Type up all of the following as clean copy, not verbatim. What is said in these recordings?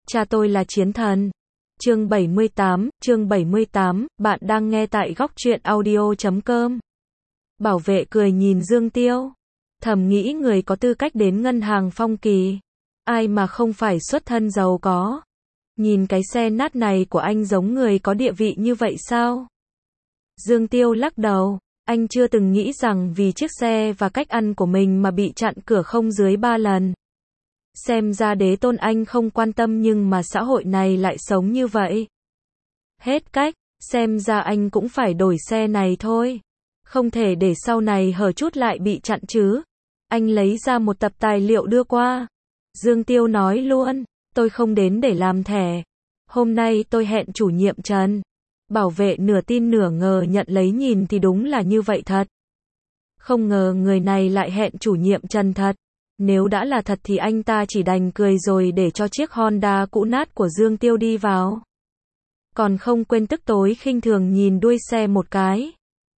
Cha tôi là chiến thần. Chương 78, bạn đang nghe tại góc truyện audio.com. Bảo vệ cười nhìn Dương Tiêu. Thầm nghĩ người có tư cách đến ngân hàng Phong Kỳ. Ai mà không phải xuất thân giàu có. Nhìn cái xe nát này của anh giống người có địa vị như vậy sao? Dương Tiêu lắc đầu. Anh chưa từng nghĩ rằng vì chiếc xe và cách ăn của mình mà bị chặn cửa không dưới 3 lần. Xem ra đế tôn anh không quan tâm nhưng mà xã hội này lại sống như vậy. Hết cách, xem ra anh cũng phải đổi xe này thôi. Không thể để sau này hở chút lại bị chặn chứ. Anh lấy ra một tập tài liệu đưa qua. Dương Tiêu nói luôn, tôi không đến để làm thẻ. Hôm nay tôi hẹn chủ nhiệm Trần. Bảo vệ nửa tin nửa ngờ nhận lấy nhìn thì đúng là như vậy thật. Không ngờ người này lại hẹn chủ nhiệm Trần thật. Nếu đã là thật thì anh ta chỉ đành cười rồi để cho chiếc Honda cũ nát của Dương Tiêu đi vào. Còn không quên tức tối khinh thường nhìn đuôi xe một cái.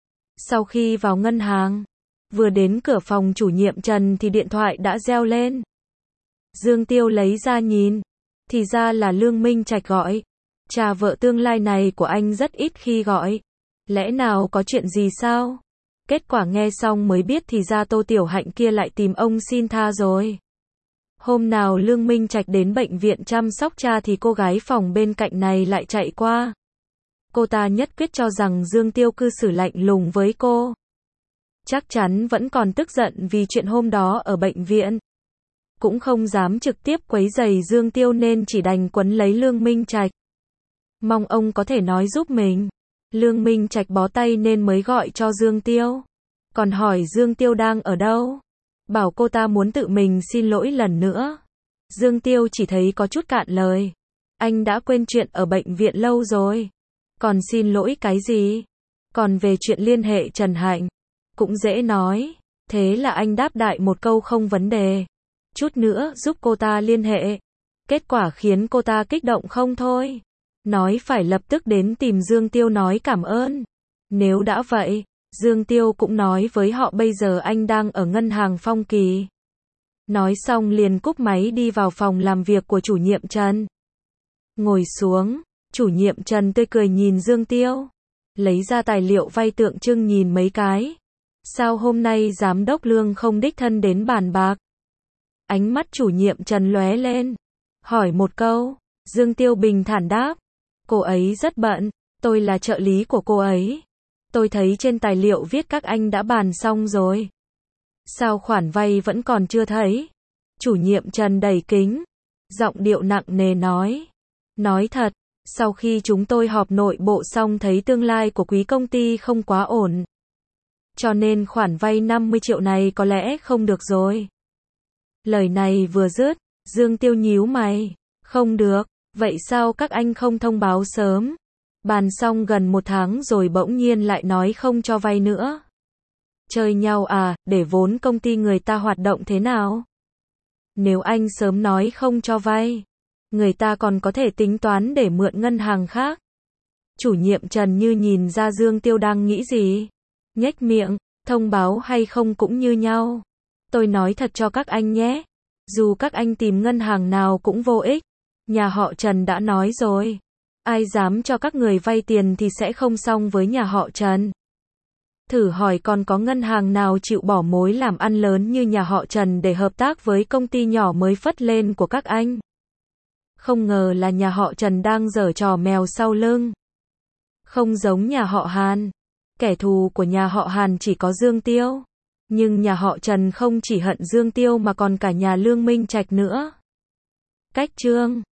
Sau khi vào ngân hàng, vừa đến cửa phòng chủ nhiệm Trần thì điện thoại đã reo lên. Dương Tiêu lấy ra nhìn, thì ra là Lương Minh Trạch gọi. Cha vợ tương lai này của anh rất ít khi gọi. Lẽ nào có chuyện gì sao? Kết quả nghe xong mới biết thì ra Tô Tiểu Hạnh kia lại tìm ông xin tha rồi. Hôm nào Lương Minh Trạch đến bệnh viện chăm sóc cha thì cô gái phòng bên cạnh này lại chạy qua. Cô ta nhất quyết cho rằng Dương Tiêu cư xử lạnh lùng với cô. Chắc chắn vẫn còn tức giận vì chuyện hôm đó ở bệnh viện. Cũng không dám trực tiếp quấy rầy Dương Tiêu nên chỉ đành quấn lấy Lương Minh Trạch. Mong ông có thể nói giúp mình. Lương Minh Trạch bó tay nên mới gọi cho Dương Tiêu. Còn hỏi Dương Tiêu đang ở đâu. Bảo cô ta muốn tự mình xin lỗi lần nữa. Dương Tiêu chỉ thấy có chút cạn lời. Anh đã quên chuyện ở bệnh viện lâu rồi. Còn xin lỗi cái gì? Còn về chuyện liên hệ Trần Hạnh. Cũng dễ nói. Thế là anh đáp đại một câu không vấn đề. Chút nữa giúp cô ta liên hệ. Kết quả khiến cô ta kích động không thôi. Nói phải lập tức đến tìm Dương Tiêu nói cảm ơn. Nếu đã vậy, Dương Tiêu cũng nói với họ bây giờ anh đang ở ngân hàng Phong Kỳ. Nói xong liền cúp máy đi vào phòng làm việc của chủ nhiệm Trần. Ngồi xuống, chủ nhiệm Trần tươi cười nhìn Dương Tiêu. Lấy ra tài liệu vay tượng trưng nhìn mấy cái. Sao hôm nay giám đốc Lương không đích thân đến bàn bạc? Ánh mắt chủ nhiệm Trần lóe lên. Hỏi một câu, Dương Tiêu bình thản đáp. Cô ấy rất bận, tôi là trợ lý của cô ấy. Tôi thấy trên tài liệu viết các anh đã bàn xong rồi. Sao khoản vay vẫn còn chưa thấy? Chủ nhiệm Trần đẩy kính, giọng điệu nặng nề nói. Nói thật, sau khi chúng tôi họp nội bộ xong thấy tương lai của quý công ty không quá ổn. Cho nên khoản vay 50 triệu này có lẽ không được rồi. Lời này vừa dứt, Dương Tiêu nhíu mày. Không được, vậy sao các anh không thông báo sớm? Bàn xong gần 1 tháng rồi bỗng nhiên lại nói không cho vay nữa. Chơi nhau à, để vốn công ty người ta hoạt động thế nào? Nếu anh sớm nói không cho vay, người ta còn có thể tính toán để mượn ngân hàng khác. Chủ nhiệm Trần như nhìn ra Dương Tiêu đang nghĩ gì. Nhếch miệng, thông báo hay không cũng như nhau. Tôi nói thật cho các anh nhé. Dù các anh tìm ngân hàng nào cũng vô ích. Nhà họ Trần đã nói rồi. Ai dám cho các người vay tiền thì sẽ không xong với nhà họ Trần. Thử hỏi còn có ngân hàng nào chịu bỏ mối làm ăn lớn như nhà họ Trần để hợp tác với công ty nhỏ mới phất lên của các anh. Không ngờ là nhà họ Trần đang giở trò mèo sau lưng. Không giống nhà họ Hàn. Kẻ thù của nhà họ Hàn chỉ có Dương Tiêu. Nhưng nhà họ Trần không chỉ hận Dương Tiêu mà còn cả nhà Lương Minh Trạch nữa. Cách chương